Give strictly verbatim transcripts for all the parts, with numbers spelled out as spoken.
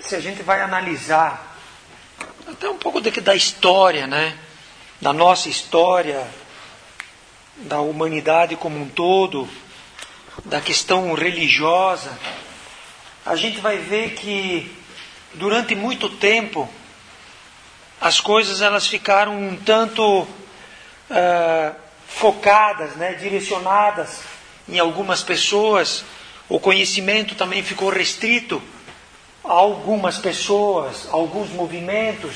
se a gente vai analisar até um pouco de, da história, né? Da nossa história, da humanidade como um todo, da questão religiosa, a gente vai ver que durante muito tempo as coisas elas ficaram um tanto uh, focadas, né, direcionadas em algumas pessoas. O conhecimento também ficou restrito a algumas pessoas, a alguns movimentos,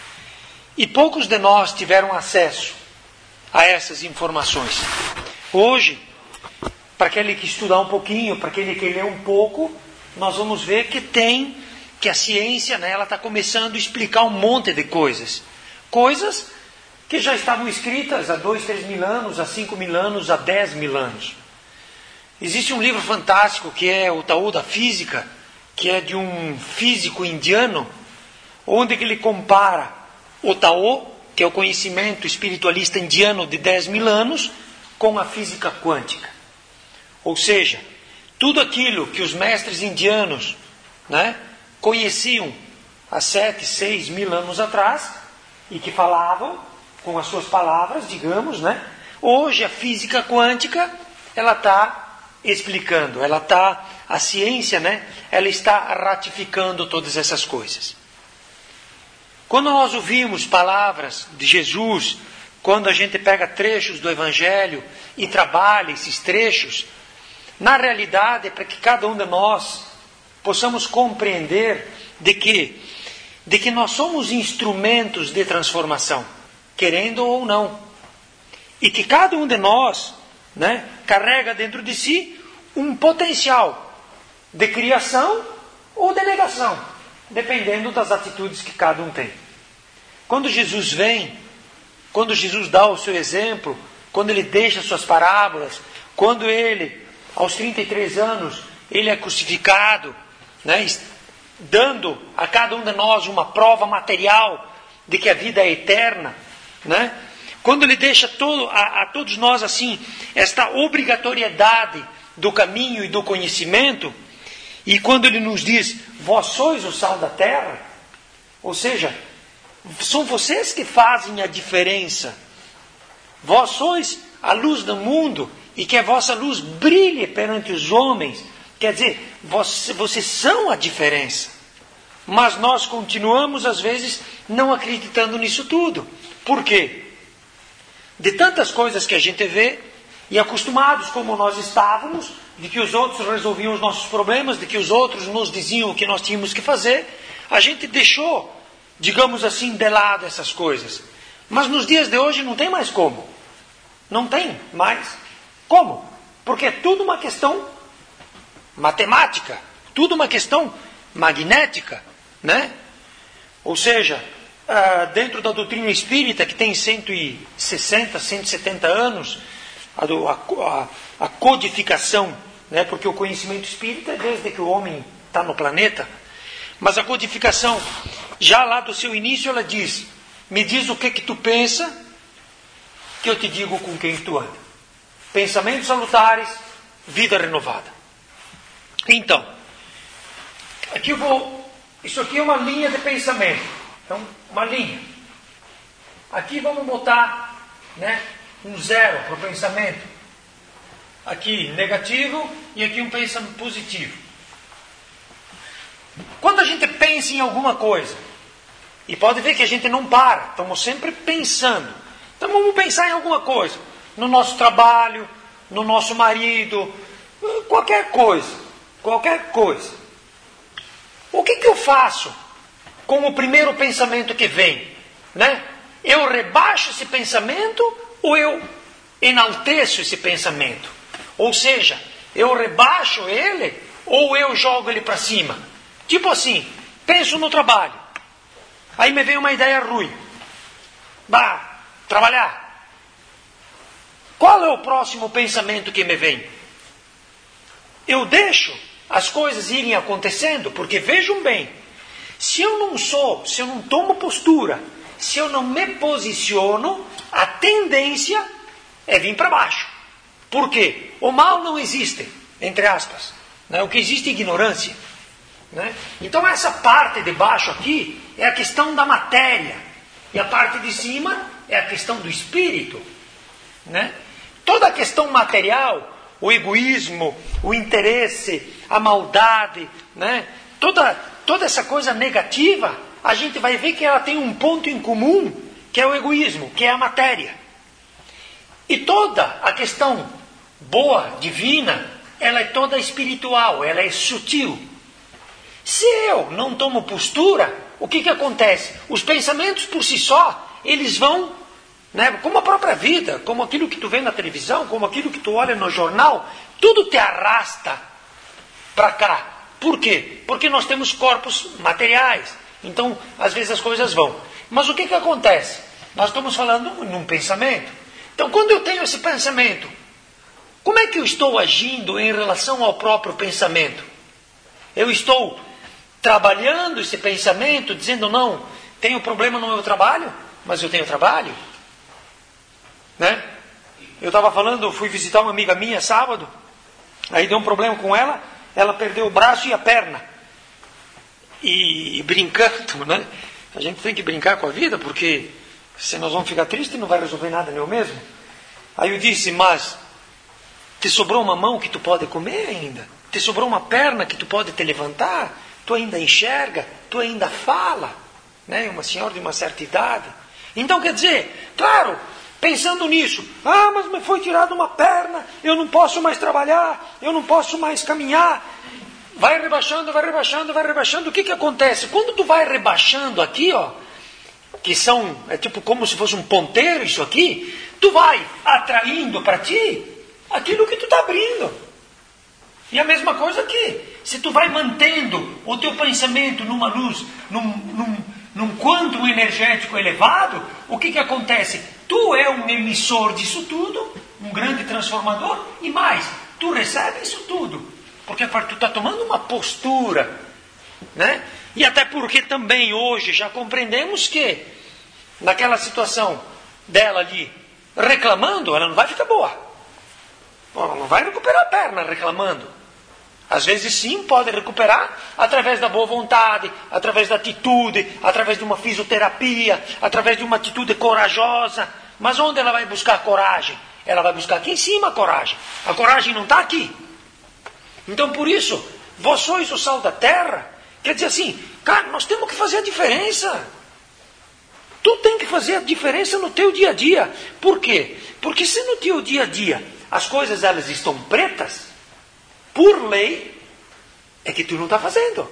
e poucos de nós tiveram acesso a essas informações. Hoje, para aquele que estudar um pouquinho, para aquele que lê um pouco, nós vamos ver que tem, que a ciência, né, ela está começando a explicar um monte de coisas. Coisas que já estavam escritas há dois, três mil anos, há cinco mil anos, há dez mil anos. Existe um livro fantástico que é o Tao da Física, que é de um físico indiano, onde ele compara o Tao, que é o conhecimento espiritualista indiano de dez mil anos, com a física quântica. Ou seja, tudo aquilo que os mestres indianos, né, conheciam há sete, seis mil anos atrás, e que falavam com as suas palavras, digamos, né, hoje a física quântica ela está explicando, ela está, a ciência, né, ela está ratificando todas essas coisas. Quando nós ouvimos palavras de Jesus, quando a gente pega trechos do Evangelho e trabalha esses trechos, na realidade é para que cada um de nós possamos compreender de que, de que nós somos instrumentos de transformação, querendo ou não. E que cada um de nós, né, carrega dentro de si um potencial de criação ou de negação, dependendo das atitudes que cada um tem. Quando Jesus vem, quando Jesus dá o seu exemplo, quando ele deixa suas parábolas, quando ele, aos trinta e três anos, ele é crucificado, né, dando a cada um de nós uma prova material de que a vida é eterna, né? Quando ele deixa todo, a, a todos nós assim, esta obrigatoriedade do caminho e do conhecimento, e quando ele nos diz, vós sois o sal da terra, ou seja, são vocês que fazem a diferença, vós sois a luz do mundo, e que a vossa luz brilhe perante os homens, quer dizer, vós, vocês são a diferença, mas nós continuamos às vezes não acreditando nisso tudo. Por quê? De tantas coisas que a gente vê, e acostumados como nós estávamos, de que os outros resolviam os nossos problemas, de que os outros nos diziam o que nós tínhamos que fazer, a gente deixou, digamos assim, de lado essas coisas. Mas nos dias de hoje não tem mais como. Não tem mais como. Porque é tudo uma questão matemática, tudo uma questão magnética, né? Ou seja, Uh, dentro da doutrina espírita, que tem cento e sessenta, cento e setenta anos, a, a, a codificação, né, porque o conhecimento espírita é desde que o homem está no planeta, mas a codificação, já lá do seu início, ela diz, me diz o que que tu pensa, que eu te digo com quem tu anda. Pensamentos salutares, vida renovada. Então, aqui eu vou, isso aqui é uma linha de pensamento. Então, uma linha. Aqui vamos botar, né, um zero para o pensamento. Aqui negativo e aqui um pensamento positivo. Quando a gente pensa em alguma coisa, e pode ver que a gente não para, estamos sempre pensando. Então vamos pensar em alguma coisa. No nosso trabalho, no nosso marido, qualquer coisa. Qualquer coisa. O que que eu faço com o primeiro pensamento que vem, né? Eu rebaixo esse pensamento ou eu enalteço esse pensamento? Ou seja, eu rebaixo ele ou eu jogo ele para cima? Tipo assim, penso no trabalho. Aí me vem uma ideia ruim. Bah, trabalhar. Qual é o próximo pensamento que me vem? Eu deixo as coisas irem acontecendo, porque vejam bem, se eu não sou, se eu não tomo postura, se eu não me posiciono, a tendência é vir para baixo. Por quê? O mal não existe, entre aspas. Né? O que existe é ignorância. Né? Então essa parte de baixo aqui é a questão da matéria. E a parte de cima é a questão do espírito. Né? Toda a questão material, o egoísmo, o interesse, a maldade, né? toda, toda essa coisa negativa, a gente vai ver que ela tem um ponto em comum, que é o egoísmo, que é a matéria. E toda a questão boa, divina, ela é toda espiritual, ela é sutil. Se eu não tomo postura, o que, que acontece? Os pensamentos por si só, eles vão, né, como a própria vida, como aquilo que tu vê na televisão, como aquilo que tu olha no jornal, tudo te arrasta para cá. Por quê? Porque nós temos corpos materiais. Então, às vezes as coisas vão. Mas o que, que acontece? Nós estamos falando num pensamento. Então, quando eu tenho esse pensamento, como é que eu estou agindo em relação ao próprio pensamento? Eu estou trabalhando esse pensamento, dizendo, não, tenho problema no meu trabalho, mas eu tenho trabalho. Né? Eu estava falando, fui visitar uma amiga minha sábado, aí deu um problema com ela, ela perdeu o braço e a perna. E, e brincando, né? A gente tem que brincar com a vida, porque se nós vamos ficar tristes, não vai resolver nada nem eu mesmo. Aí eu disse, mas te sobrou uma mão que tu pode comer ainda? Te sobrou uma perna que tu pode te levantar? Tu ainda enxerga? Tu ainda fala? Né? Uma senhora de uma certa idade. Então quer dizer, claro, pensando nisso, ah, mas me foi tirada uma perna, eu não posso mais trabalhar, eu não posso mais caminhar. Vai rebaixando, vai rebaixando, vai rebaixando. O que que acontece? Quando tu vai rebaixando aqui, ó, que são, é tipo como se fosse um ponteiro isso aqui, tu vai atraindo para ti aquilo que tu está abrindo. E a mesma coisa aqui. Se tu vai mantendo o teu pensamento numa luz, num, num, num quanto energético elevado, o que que acontece? Tu é um emissor disso tudo, um grande transformador, e mais, tu recebe isso tudo. Porque tu está tomando uma postura, né? E até porque também hoje já compreendemos que naquela situação dela ali reclamando, ela não vai ficar boa. Ela não vai recuperar a perna reclamando. Às vezes sim pode recuperar através da boa vontade, através da atitude, através de uma fisioterapia, através de uma atitude corajosa. Mas onde ela vai buscar coragem? Ela vai buscar aqui em cima a coragem. A coragem não está aqui. Então por isso, vós sois o sal da terra. Quer dizer assim, cara, nós temos que fazer a diferença. Tu tem que fazer a diferença no teu dia a dia. Por quê? Porque se no teu dia a dia as coisas elas estão pretas, por lei, é que tu não está fazendo.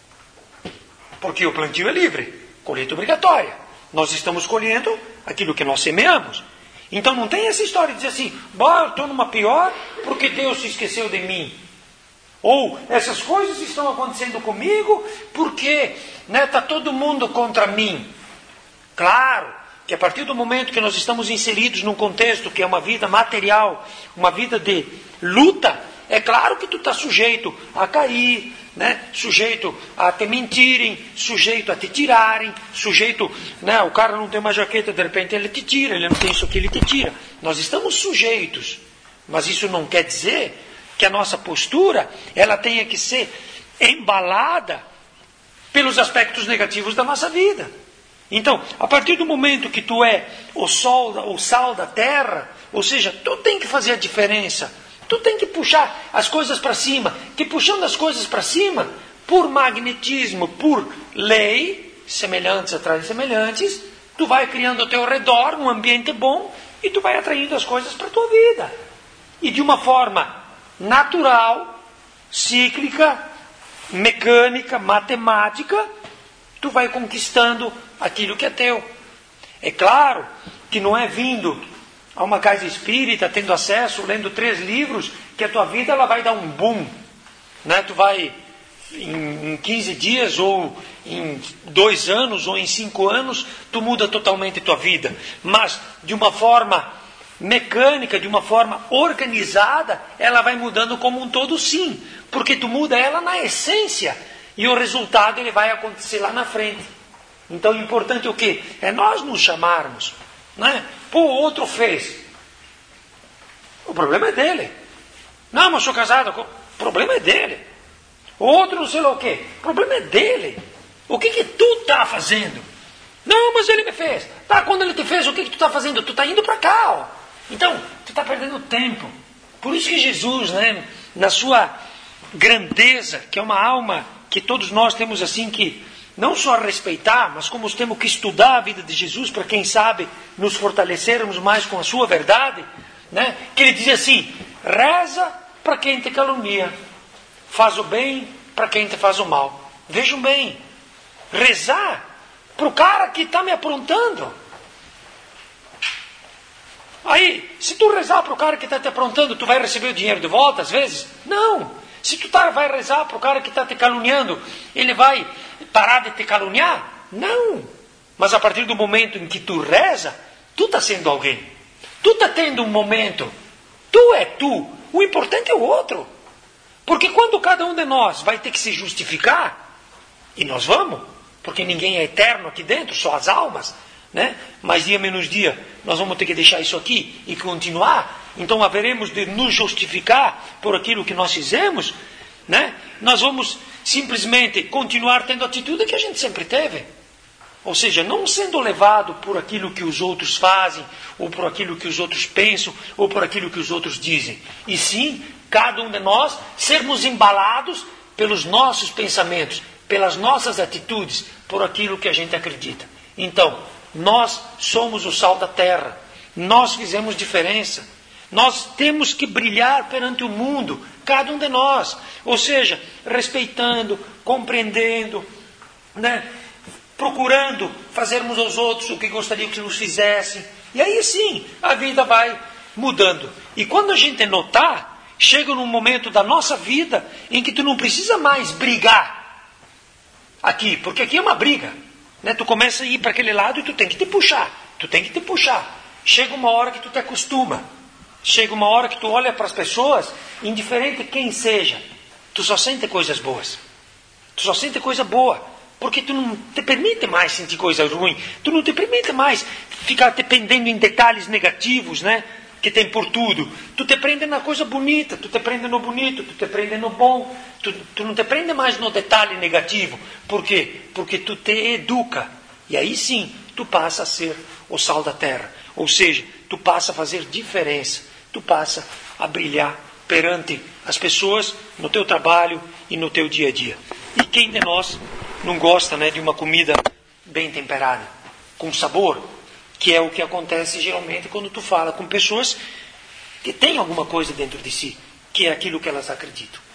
Porque o plantio é livre, colheita obrigatória. Nós estamos colhendo aquilo que nós semeamos. Então não tem essa história de dizer assim, bah, eu estou numa pior porque Deus se esqueceu de mim. Ou essas coisas estão acontecendo comigo porque está, né, todo mundo contra mim. Claro que a partir do momento que nós estamos inseridos num contexto que é uma vida material, uma vida de luta, é claro que tu está sujeito a cair, né? Sujeito a te mentirem, sujeito a te tirarem, sujeito, né? O cara não tem uma jaqueta, de repente ele te tira, ele não tem isso aqui, ele te tira. Nós estamos sujeitos, mas isso não quer dizer que a nossa postura ela tenha que ser embalada pelos aspectos negativos da nossa vida. Então, a partir do momento que tu é o sol, o sal da terra, ou seja, tu tem que fazer a diferença. Tu tem que puxar as coisas para cima. Que puxando as coisas para cima, por magnetismo, por lei, semelhantes atrás de semelhantes, tu vai criando ao teu redor um ambiente bom e tu vai atraindo as coisas para a tua vida. E de uma forma natural, cíclica, mecânica, matemática, tu vai conquistando aquilo que é teu. É claro que não é vindo a uma casa espírita, tendo acesso, lendo três livros, que a tua vida ela vai dar um boom. Né? Tu vai, em, em quinze dias, ou em dois anos, ou em cinco anos, tu muda totalmente a tua vida. Mas, de uma forma mecânica, de uma forma organizada, ela vai mudando como um todo sim. Porque tu muda ela na essência. E o resultado ele vai acontecer lá na frente. Então, o importante é o quê? É nós nos chamarmos. Né? Pô, o outro fez. O problema é dele. Não, mas sou casado. O problema é dele. o outro não sei lá o quê. O problema é dele. O que que tu está fazendo? Não, mas ele me fez. Tá, quando ele te fez, o que que tu está fazendo? Tu está indo para cá, ó. Então, tu está perdendo tempo. Por isso que Jesus, né, na sua grandeza, que é uma alma que todos nós temos assim que não só respeitar, mas como temos que estudar a vida de Jesus para, quem sabe, nos fortalecermos mais com a sua verdade, né? Que ele diz assim: reza para quem te calunia, faz o bem para quem te faz o mal. Vejam bem, rezar para o cara que está me aprontando. Aí, se tu rezar para o cara que está te aprontando, tu vai receber o dinheiro de volta às vezes? Não. Se tu tá, vai rezar para o cara que está te caluniando, ele vai parar de te caluniar? Não. Mas a partir do momento em que tu reza, tu está sendo alguém. Tu está tendo um momento. Tu é tu. O importante é o outro. Porque quando cada um de nós vai ter que se justificar, e nós vamos, porque ninguém é eterno aqui dentro, só as almas, né? Mais dia menos dia, nós vamos ter que deixar isso aqui e continuar. Então haveremos de nos justificar por aquilo que nós fizemos, né? Nós vamos simplesmente continuar tendo a atitude que a gente sempre teve. Ou seja, não sendo levado por aquilo que os outros fazem, ou por aquilo que os outros pensam, ou por aquilo que os outros dizem. E sim, cada um de nós sermos embalados pelos nossos pensamentos, pelas nossas atitudes, por aquilo que a gente acredita. Então, nós somos o sal da terra. Nós fizemos diferença. Nós temos que brilhar perante o mundo, cada um de nós. Ou seja, respeitando, compreendendo, né? Procurando fazermos aos outros o que gostaria que nos fizessem. E aí sim, a vida vai mudando. E quando a gente notar, chega num momento da nossa vida em que tu não precisa mais brigar aqui, porque aqui é uma briga, né? Tu começa a ir para aquele lado e tu tem que te puxar. Tu tem que te puxar. Chega uma hora que tu te acostuma. Chega uma hora que tu olha para as pessoas, indiferente quem seja, tu só sente coisas boas. Tu só sente coisa boa. Porque tu não te permite mais sentir coisa ruim. Tu não te permite mais ficar dependendo em detalhes negativos, né? Que tem por tudo. Tu te prende na coisa bonita, tu te prende no bonito, tu te prende no bom. Tu, tu não te prende mais no detalhe negativo. Por quê? Porque tu te educa. E aí sim, tu passa a ser o sal da terra. Ou seja, tu passa a fazer diferença. Tu passa a brilhar perante as pessoas, no teu trabalho e no teu dia a dia. E quem de nós não gosta, né, de uma comida bem temperada, com sabor, que é o que acontece geralmente quando tu fala com pessoas que têm alguma coisa dentro de si, que é aquilo que elas acreditam.